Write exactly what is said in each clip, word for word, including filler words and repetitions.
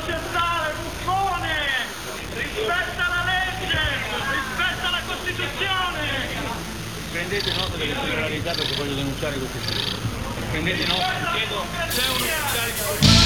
lascia stare, buffone! Rispetta la legge! Rispetta la Costituzione! Prendete nota delle irregolarità perché voglio denunciare queste cose. Prendete nota, chiedo, c'è un ufficiale.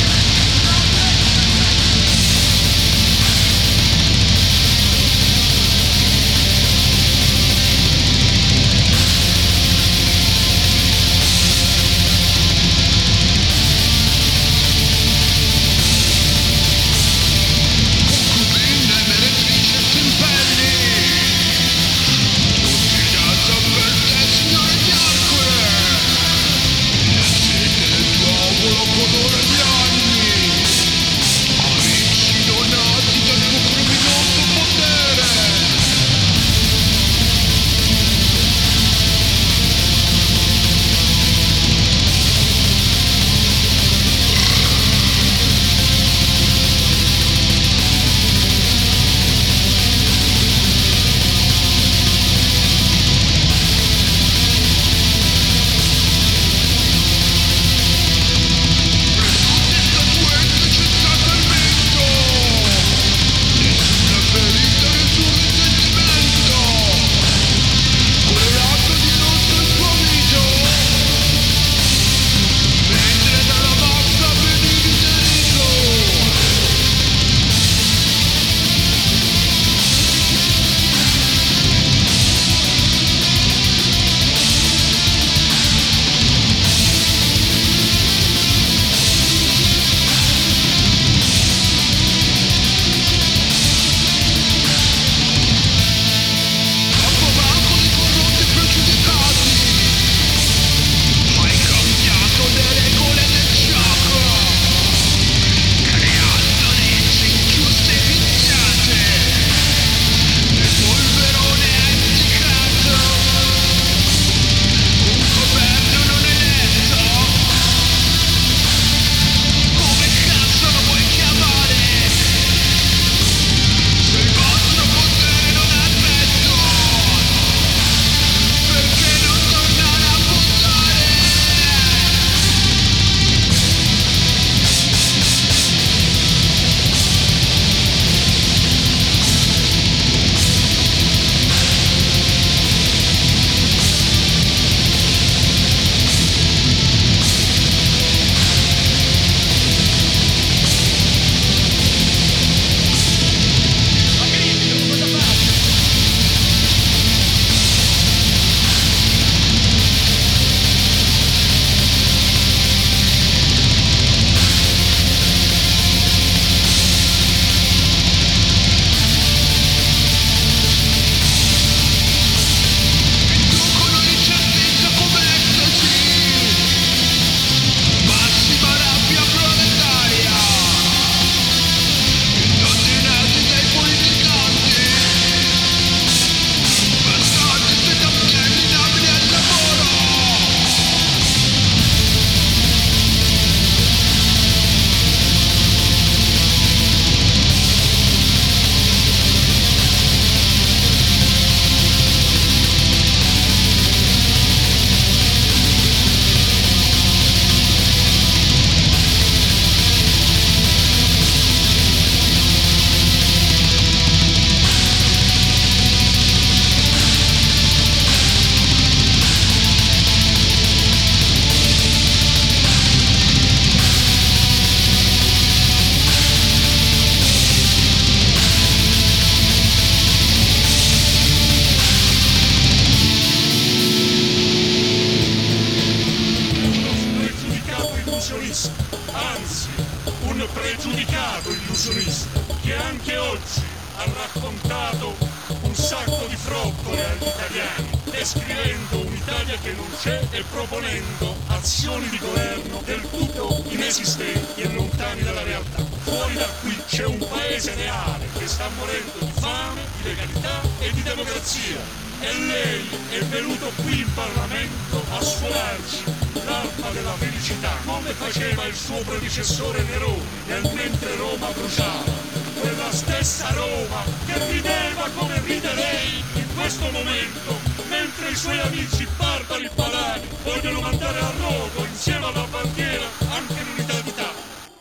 Anzi, un pregiudicato illusionista che anche oggi ha raccontato un sacco di frottole agli italiani, descrivendo un'Italia che non c'è e proponendo azioni di governo del tutto inesistenti e lontani dalla realtà. Fuori da qui c'è un paese reale che sta morendo di fame, di legalità e di democrazia. E lei è venuto qui in Parlamento a suonarci l'arpa della felicità, come faceva il suo predecessore Nerone nel mentre Roma bruciava. Quella stessa Roma che rideva come ride lei in questo momento, mentre i suoi amici barbari padani vogliono mandare a rogo insieme alla bandiera anche l'unità